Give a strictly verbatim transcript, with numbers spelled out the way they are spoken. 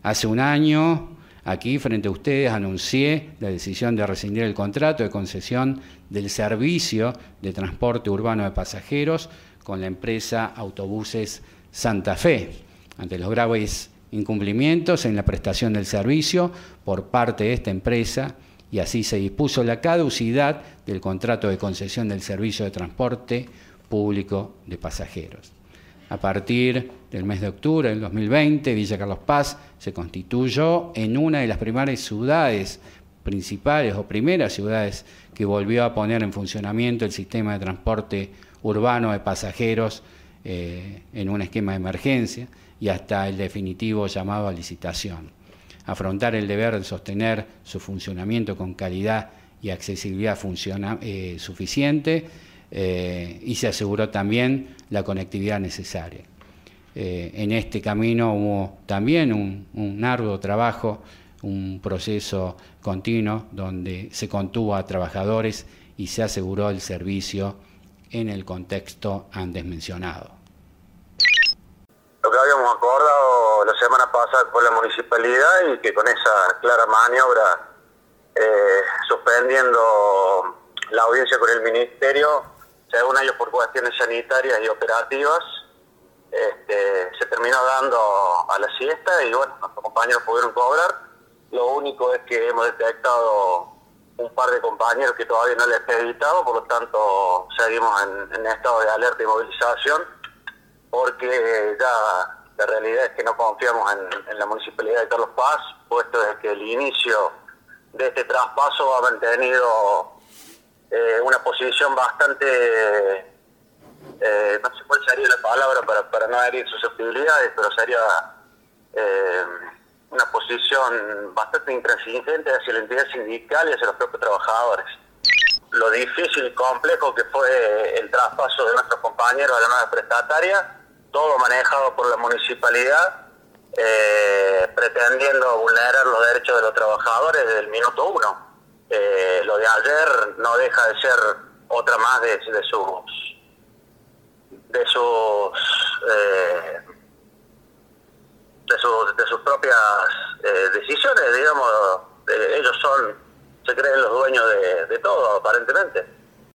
Hace un año, aquí frente a ustedes, anuncié la decisión de rescindir el contrato de concesión del servicio de transporte urbano de pasajeros con la empresa Autobuses Santa Fe, ante los graves incumplimientos en la prestación del servicio por parte de esta empresa, y así se dispuso la caducidad del contrato de concesión del servicio de transporte público de pasajeros. A partir del mes de octubre del dos mil veinte, Villa Carlos Paz se constituyó en una de las primeras ciudades principales o primeras ciudades que volvió a poner en funcionamiento el sistema de transporte urbano de pasajeros eh, en un esquema de emergencia y hasta el definitivo llamado a licitación. Afrontar el deber de sostener su funcionamiento con calidad y accesibilidad funciona, eh, suficiente eh, y se aseguró también la conectividad necesaria. Eh, en este camino hubo también un, un arduo trabajo, un proceso continuo donde se contuvo a trabajadores y se aseguró el servicio en el contexto antes mencionado. Lo que habíamos acordado la semana pasada con la municipalidad, y que con esa clara maniobra, eh, suspendiendo la audiencia con el ministerio, según ellos por cuestiones sanitarias y operativas, este, se terminó dando a la siesta y bueno, nuestros compañeros pudieron cobrar. Lo único es que hemos detectado un par de compañeros que todavía no les he acreditado, por lo tanto seguimos en, en estado de alerta y movilización, porque ya la realidad es que no confiamos en, en la Municipalidad de Carlos Paz, puesto desde que el inicio de este traspaso ha mantenido eh, una posición bastante, eh, no sé cuál sería la palabra para, para no herir susceptibilidades, pero sería eh, una posición bastante intransigente hacia la entidad sindical y hacia los propios trabajadores. Lo difícil y complejo que fue el traspaso de nuestros compañeros a la nueva prestataria, todo manejado por la municipalidad, eh, pretendiendo vulnerar los derechos de los trabajadores desde el minuto uno. Eh, lo de ayer no deja de ser otra más de, de sus de sus eh, de, su, de sus propias eh, decisiones, digamos. Eh, ellos son, se creen los dueños de, de todo, aparentemente.